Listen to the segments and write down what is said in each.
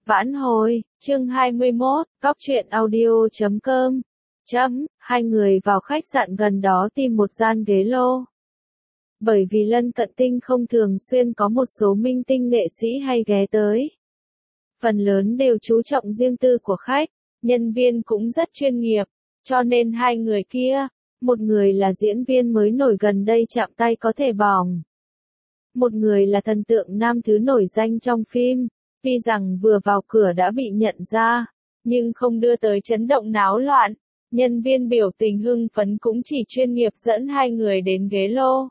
Vãn hồi, chương 21, Cóc truyện audio.com. Hai người vào khách sạn gần đó tìm một gian ghế lô. Bởi vì lân cận tinh không thường xuyên có một số minh tinh nghệ sĩ hay ghé tới. Phần lớn đều chú trọng riêng tư của khách, nhân viên cũng rất chuyên nghiệp, cho nên hai người kia, một người là diễn viên mới nổi gần đây chạm tay có thể bỏng. Một người là thần tượng nam thứ nổi danh trong phim. Tuy rằng vừa vào cửa đã bị nhận ra, nhưng không đưa tới chấn động náo loạn. Nhân viên biểu tình hưng phấn cũng chỉ chuyên nghiệp dẫn hai người đến ghế lô.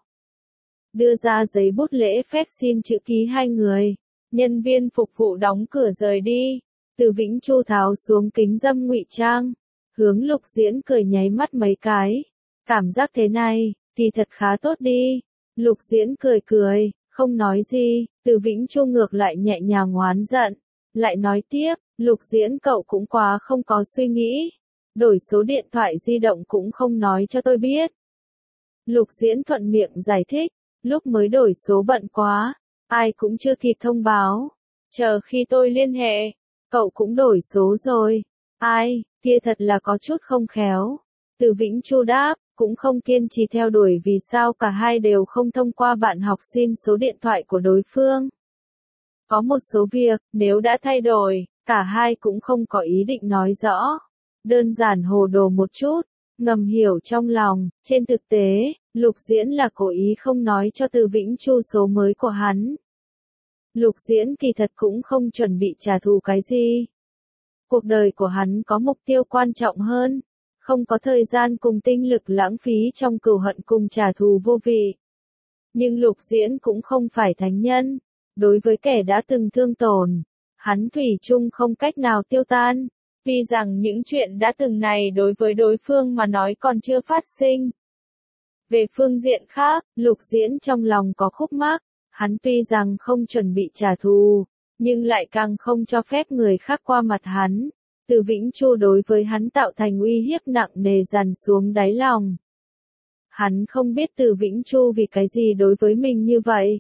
Đưa ra giấy bút lễ phép xin chữ ký hai người. Nhân viên phục vụ đóng cửa rời đi. Từ Vĩnh Chu tháo xuống kính dâm ngụy trang. Hướng Lục Diễn cười nháy mắt mấy cái. Cảm giác thế này, thì thật khá tốt đi. Lục Diễn cười cười. Không nói gì, Từ Vĩnh Chu ngược lại nhẹ nhàng oán giận. Lại nói tiếp, Lục Diễn cậu cũng quá không có suy nghĩ. Đổi số điện thoại di động cũng không nói cho tôi biết. Lục Diễn thuận miệng giải thích, lúc mới đổi số bận quá, ai cũng chưa kịp thông báo. Chờ khi tôi liên hệ, cậu cũng đổi số rồi. Ai, kia thật là có chút không khéo. Từ Vĩnh Chu đáp. Cũng không kiên trì theo đuổi vì sao cả hai đều không thông qua bạn học xin số điện thoại của đối phương. Có một số việc, nếu đã thay đổi, cả hai cũng không có ý định nói rõ. Đơn giản hồ đồ một chút, ngầm hiểu trong lòng, trên thực tế, Lục Diễn là cố ý không nói cho Từ Vĩnh Chu số mới của hắn. Lục Diễn kỳ thật cũng không chuẩn bị trả thù cái gì. Cuộc đời của hắn có mục tiêu quan trọng hơn. Không có thời gian cùng tinh lực lãng phí trong cừu hận cùng trả thù vô vị. Nhưng Lục Diễn cũng không phải thánh nhân. Đối với kẻ đã từng thương tổn, hắn thủy chung không cách nào tiêu tan. Tuy rằng những chuyện đã từng này đối với đối phương mà nói còn chưa phát sinh. Về phương diện khác, Lục Diễn trong lòng có khúc mắc. Hắn tuy rằng không chuẩn bị trả thù, nhưng lại càng không cho phép người khác qua mặt hắn. Từ Vĩnh Chu đối với hắn tạo thành uy hiếp nặng nề dằn xuống đáy lòng. Hắn không biết Từ Vĩnh Chu vì cái gì đối với mình như vậy.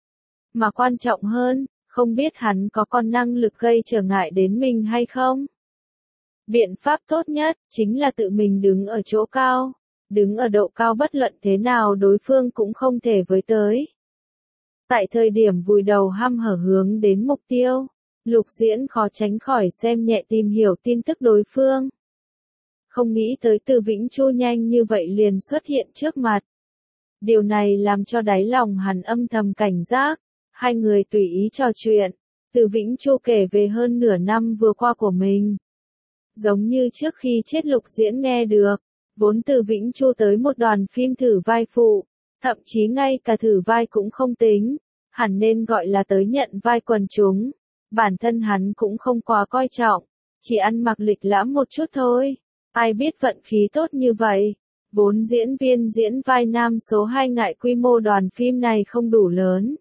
Mà quan trọng hơn, không biết hắn có còn năng lực gây trở ngại đến mình hay không. Biện pháp tốt nhất, chính là tự mình đứng ở chỗ cao. Đứng ở độ cao bất luận thế nào đối phương cũng không thể với tới. Tại thời điểm vùi đầu hăm hở hướng đến mục tiêu. Lục Diễn khó tránh khỏi xem nhẹ tìm hiểu tin tức đối phương. Không nghĩ tới Từ Vĩnh Chu nhanh như vậy liền xuất hiện trước mặt. Điều này làm cho đáy lòng hắn âm thầm cảnh giác. Hai người tùy ý trò chuyện. Từ Vĩnh Chu kể về hơn nửa năm vừa qua của mình. Giống như trước khi chết Lục Diễn nghe được. Vốn Từ Vĩnh Chu tới một đoàn phim thử vai phụ. Thậm chí ngay cả thử vai cũng không tính. Hẳn nên gọi là tới nhận vai quần chúng. Bản thân hắn cũng không quá coi trọng, chỉ ăn mặc lịch lãm một chút thôi. Ai biết vận khí tốt như vậy. Vốn diễn viên diễn vai nam số 2 ngại quy mô đoàn phim này không đủ lớn.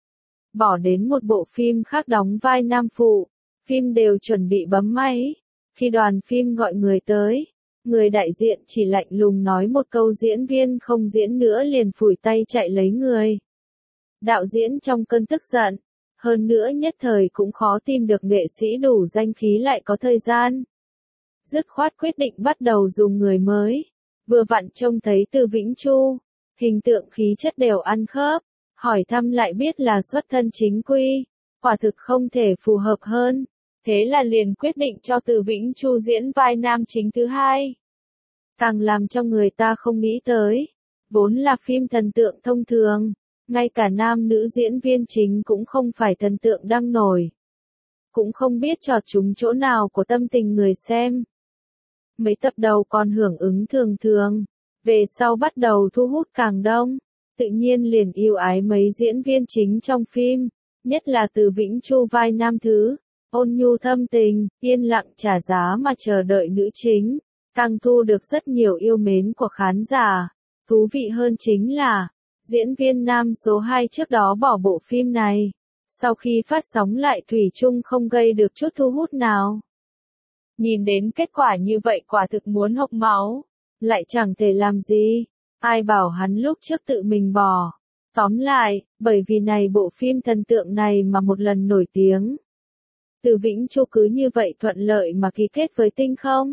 Bỏ đến một bộ phim khác đóng vai nam phụ, phim đều chuẩn bị bấm máy. Khi đoàn phim gọi người tới, người đại diện chỉ lạnh lùng nói một câu diễn viên không diễn nữa liền phủi tay chạy lấy người. Đạo diễn trong cơn tức giận. Hơn nữa nhất thời cũng khó tìm được nghệ sĩ đủ danh khí lại có thời gian. Dứt khoát quyết định bắt đầu dùng người mới. Vừa vặn trông thấy Từ Vĩnh Chu. Hình tượng khí chất đều ăn khớp. Hỏi thăm lại biết là xuất thân chính quy. Quả thực không thể phù hợp hơn. Thế là liền quyết định cho Từ Vĩnh Chu diễn vai nam chính thứ hai. Càng làm cho người ta không nghĩ tới. Vốn là phim thần tượng thông thường. Ngay cả nam nữ diễn viên chính cũng không phải thần tượng đang nổi. Cũng không biết chọt chúng chỗ nào của tâm tình người xem. Mấy tập đầu còn hưởng ứng thường thường. Về sau bắt đầu thu hút càng đông. Tự nhiên liền yêu ái mấy diễn viên chính trong phim. Nhất là Từ Vĩnh Chu vai nam thứ. Ôn nhu thâm tình, yên lặng trả giá mà chờ đợi nữ chính. Càng thu được rất nhiều yêu mến của khán giả. Thú vị hơn chính là diễn viên nam số 2 trước đó bỏ bộ phim này. Sau khi phát sóng lại thủy chung không gây được chút thu hút nào. Nhìn đến kết quả như vậy quả thực muốn hộc máu. Lại chẳng thể làm gì. Ai bảo hắn lúc trước tự mình bỏ. Tóm lại, bởi vì này bộ phim thần tượng này mà một lần nổi tiếng. Từ Vĩnh Chu cứ như vậy thuận lợi mà ký kết với Tinh không?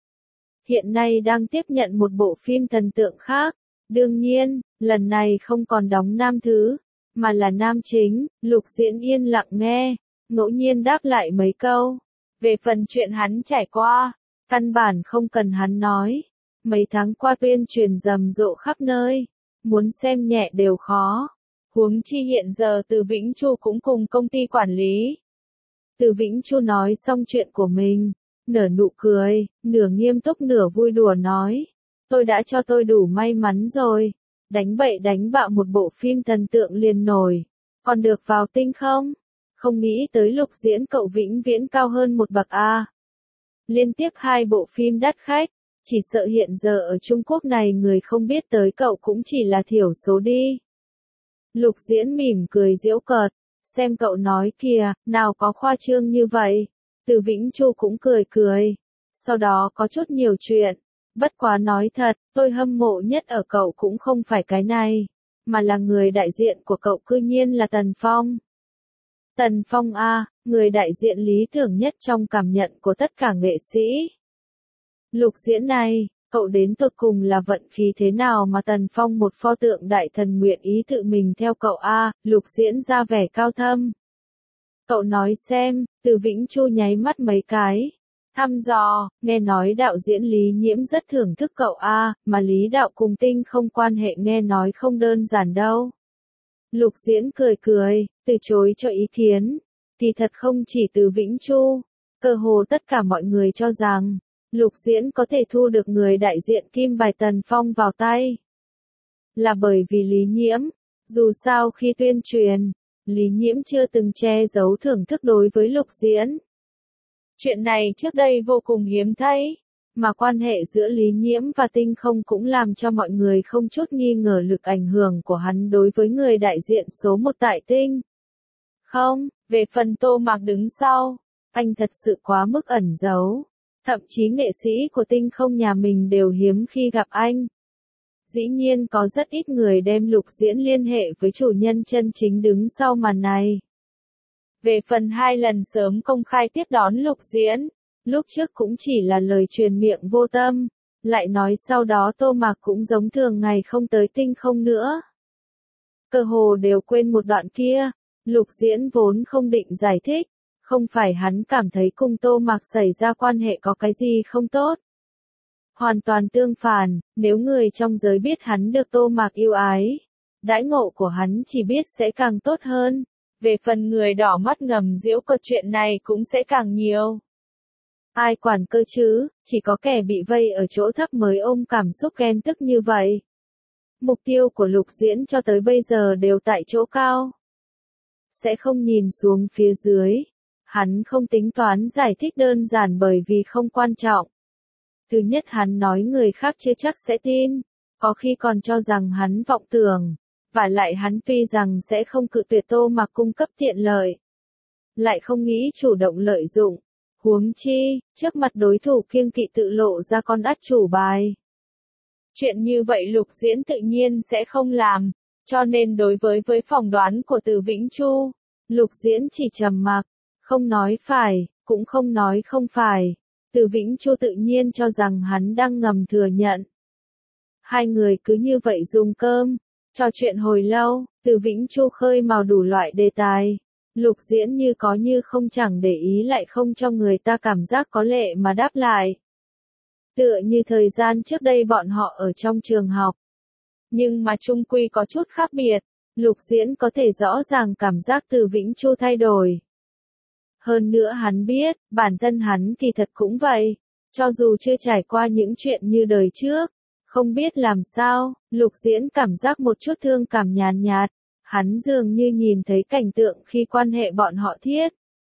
Hiện nay đang tiếp nhận một bộ phim thần tượng khác. Đương nhiên, lần này không còn đóng nam thứ, mà là nam chính. Lục Diễn yên lặng nghe, ngẫu nhiên đáp lại mấy câu. Về phần chuyện hắn trải qua, căn bản không cần hắn nói. Mấy tháng qua tuyên truyền rầm rộ khắp nơi, muốn xem nhẹ đều khó. Huống chi hiện giờ Từ Vĩnh Chu cũng cùng công ty quản lý. Từ Vĩnh Chu nói xong chuyện của mình, nở nụ cười, nửa nghiêm túc nửa vui đùa nói. Tôi đã cho tôi đủ may mắn rồi, đánh bậy đánh bạo một bộ phim thần tượng liền nổi, còn được vào Tinh không? Không nghĩ tới Lục Diễn cậu vĩnh viễn cao hơn một bậc a. Liên tiếp 2 bộ phim đắt khách, chỉ sợ hiện giờ ở Trung Quốc này người không biết tới cậu cũng chỉ là thiểu số đi. Lục Diễn mỉm cười giễu cợt, xem cậu nói kìa, nào có khoa trương như vậy. Từ Vĩnh Chu cũng cười cười, sau đó có chút nhiều chuyện. Bất quá nói thật, tôi hâm mộ nhất ở cậu cũng không phải cái này, mà là người đại diện của cậu cư nhiên là Tần Phong. Tần Phong a, người đại diện lý tưởng nhất trong cảm nhận của tất cả nghệ sĩ. Lục Diễn này, cậu đến tột cùng là vận khí thế nào mà Tần Phong một pho tượng đại thần nguyện ý tự mình theo cậu a? Lục Diễn ra vẻ cao thâm. Cậu nói xem. Từ Vĩnh Chu nháy mắt mấy cái. Thăm dò, nghe nói đạo diễn Lý Nhiễm rất thưởng thức cậu a, mà Lý đạo cùng Tinh không quan hệ nghe nói không đơn giản đâu. Lục Diễn cười cười, từ chối cho ý kiến. Thì thật không chỉ Từ Vĩnh Chu, cơ hồ tất cả mọi người cho rằng, Lục Diễn có thể thu được người đại diện kim bài Tần Phong vào tay. Là bởi vì Lý Nhiễm, dù sao khi tuyên truyền, Lý Nhiễm chưa từng che giấu thưởng thức đối với Lục Diễn. Chuyện này trước đây vô cùng hiếm thấy, mà quan hệ giữa Lý Nhiễm và Tinh không cũng làm cho mọi người không chút nghi ngờ lực ảnh hưởng của hắn đối với người đại diện số 1 tại Tinh. Không, về phần Tô Mạc đứng sau, anh thật sự quá mức ẩn giấu. Thậm chí nghệ sĩ của Tinh không nhà mình đều hiếm khi gặp anh. Dĩ nhiên có rất ít người đem Lục Diễn liên hệ với chủ nhân chân chính đứng sau màn này. Về phần 2 lần sớm công khai tiếp đón Lục Diễn, lúc trước cũng chỉ là lời truyền miệng vô tâm, lại nói sau đó Tô Mạc cũng giống thường ngày không tới Tinh không nữa. Cơ hồ đều quên một đoạn kia, Lục Diễn vốn không định giải thích, không phải hắn cảm thấy cùng Tô Mạc xảy ra quan hệ có cái gì không tốt. Hoàn toàn tương phản, nếu người trong giới biết hắn được Tô Mạc yêu ái, đãi ngộ của hắn chỉ biết sẽ càng tốt hơn. Về phần người đỏ mắt ngầm giễu cợt chuyện này cũng sẽ càng nhiều. Ai quản cơ chứ, chỉ có kẻ bị vây ở chỗ thấp mới ôm cảm xúc ghen tức như vậy. Mục tiêu của Lục Diễn cho tới bây giờ đều tại chỗ cao. Sẽ không nhìn xuống phía dưới. Hắn không tính toán giải thích đơn giản bởi vì không quan trọng. Thứ nhất hắn nói người khác chưa chắc sẽ tin, có khi còn cho rằng hắn vọng tưởng. Và lại hắn tuy rằng sẽ không cự tuyệt Tô Mạc cung cấp tiện lợi, lại không nghĩ chủ động lợi dụng. Huống chi, trước mặt đối thủ kiêng kỵ tự lộ ra con át chủ bài. Chuyện như vậy Lục Diễn tự nhiên sẽ không làm, cho nên đối với phỏng đoán của Từ Vĩnh Chu, Lục Diễn chỉ trầm mặc, không nói phải, cũng không nói không phải. Từ Vĩnh Chu tự nhiên cho rằng hắn đang ngầm thừa nhận. 2 người cứ như vậy dùng cơm, trò chuyện hồi lâu, Từ Vĩnh Chu khơi mào đủ loại đề tài. Lục Diễn như có như không chẳng để ý lại không cho người ta cảm giác có lệ mà đáp lại. Tựa như thời gian trước đây bọn họ ở trong trường học. Nhưng mà chung quy có chút khác biệt, Lục Diễn có thể rõ ràng cảm giác Từ Vĩnh Chu thay đổi. Hơn nữa hắn biết, bản thân hắn kỳ thật cũng vậy, cho dù chưa trải qua những chuyện như đời trước. Không biết làm sao, Lục Diễn cảm giác một chút thương cảm nhàn nhạt, hắn dường như nhìn thấy cảnh tượng khi quan hệ bọn họ thiết.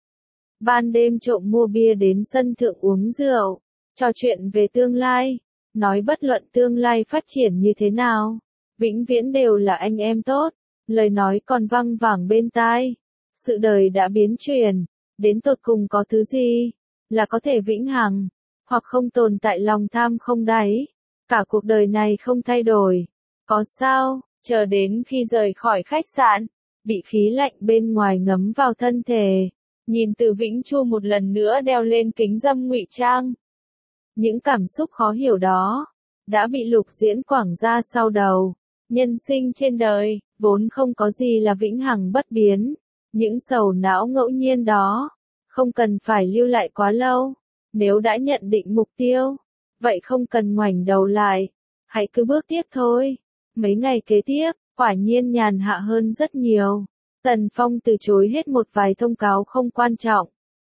Ban đêm trộm mua bia đến sân thượng uống rượu, trò chuyện về tương lai, nói bất luận tương lai phát triển như thế nào, vĩnh viễn đều là anh em tốt, lời nói còn văng vẳng bên tai. Sự đời đã biến chuyển, đến tột cùng có thứ gì, là có thể vĩnh hằng, hoặc không tồn tại lòng tham không đáy. Cả cuộc đời này không thay đổi. Có sao, chờ đến khi rời khỏi khách sạn, bị khí lạnh bên ngoài ngấm vào thân thể. Nhìn Từ Vĩnh Chu một lần nữa đeo lên kính râm ngụy trang. Những cảm xúc khó hiểu đó, đã bị Lục Diễn quảng ra sau đầu. Nhân sinh trên đời, vốn không có gì là vĩnh hằng bất biến. Những sầu não ngẫu nhiên đó, không cần phải lưu lại quá lâu. Nếu đã nhận định mục tiêu, vậy không cần ngoảnh đầu lại. Hãy cứ bước tiếp thôi. Mấy ngày kế tiếp, quả nhiên nhàn hạ hơn rất nhiều. Tần Phong từ chối hết một vài thông cáo không quan trọng.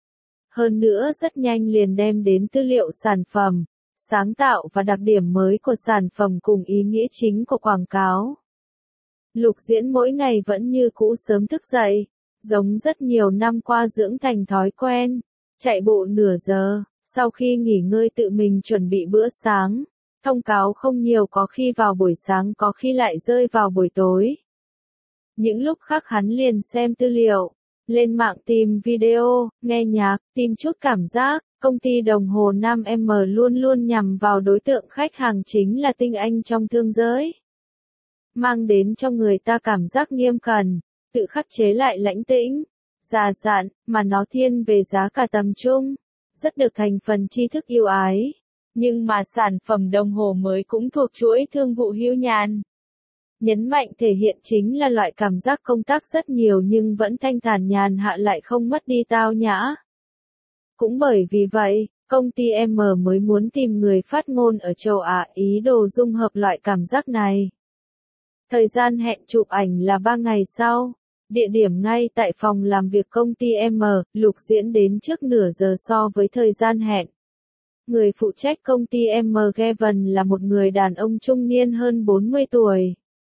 Hơn nữa rất nhanh liền đem đến tư liệu sản phẩm, sáng tạo và đặc điểm mới của sản phẩm cùng ý nghĩa chính của quảng cáo. Lục Diễn mỗi ngày vẫn như cũ sớm thức dậy, giống rất nhiều năm qua dưỡng thành thói quen, chạy bộ nửa giờ, sau khi nghỉ ngơi tự mình chuẩn bị bữa sáng. Thông cáo không nhiều, có khi vào buổi sáng, có khi lại rơi vào buổi tối. Những lúc khác hắn liền xem tư liệu, lên mạng tìm video, nghe nhạc, tìm chút cảm giác. Công ty đồng hồ 5M luôn luôn nhằm vào đối tượng khách hàng chính là tinh anh trong thương giới. Mang đến cho người ta cảm giác nghiêm cẩn, tự khắc chế lại lãnh tĩnh, già dặn, mà nó thiên về giá cả tầm trung, rất được thành phần tri thức yêu ái. Nhưng mà sản phẩm đồng hồ mới cũng thuộc chuỗi thương vụ hữu nhàn. Nhấn mạnh thể hiện chính là loại cảm giác công tác rất nhiều nhưng vẫn thanh thản nhàn hạ lại không mất đi tao nhã. Cũng bởi vì vậy, công ty M mới muốn tìm người phát ngôn ở châu Á ý đồ dung hợp loại cảm giác này. Thời gian hẹn chụp ảnh là 3 ngày sau. Địa điểm ngay tại phòng làm việc công ty M, Lục Diễn đến trước nửa giờ so với thời gian hẹn. Người phụ trách công ty M Gavin là một người đàn ông trung niên hơn 40 tuổi.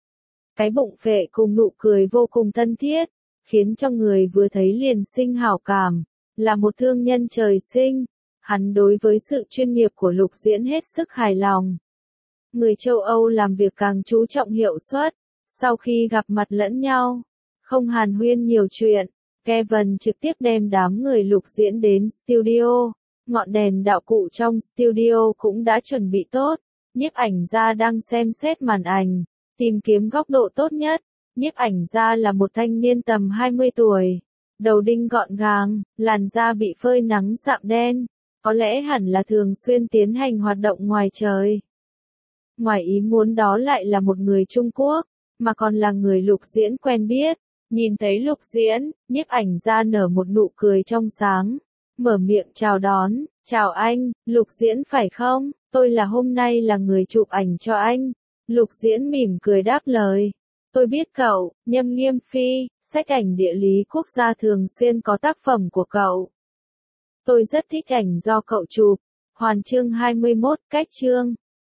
Cái bụng phệ cùng nụ cười vô cùng thân thiết, khiến cho người vừa thấy liền sinh hảo cảm. Là một thương nhân trời sinh, hắn đối với sự chuyên nghiệp của Lục Diễn hết sức hài lòng. Người châu Âu làm việc càng chú trọng hiệu suất. Sau khi gặp mặt lẫn nhau, không hàn huyên nhiều chuyện, Kevin trực tiếp đem đám người Lục Diễn đến studio. Ngọn đèn đạo cụ trong studio cũng đã chuẩn bị tốt. Nhiếp ảnh gia đang xem xét màn ảnh, tìm kiếm góc độ tốt nhất. Nhiếp ảnh gia là một thanh niên tầm 20 tuổi. Đầu đinh gọn gàng, làn da bị phơi nắng sạm đen, có lẽ hẳn là thường xuyên tiến hành hoạt động ngoài trời. Ngoài ý muốn đó lại là một người Trung Quốc, mà còn là người Lục Diễn quen biết. Nhìn thấy Lục Diễn, nhiếp ảnh gia nở một nụ cười trong sáng, mở miệng chào đón, chào anh, Lục Diễn phải không? Tôi là hôm nay là người chụp ảnh cho anh. Lục Diễn mỉm cười đáp lời. Tôi biết cậu, Nhâm Nghiêm Phi, sách ảnh địa lý quốc gia thường xuyên có tác phẩm của cậu. Tôi rất thích ảnh do cậu chụp. Hoàn chương 21, cách chương.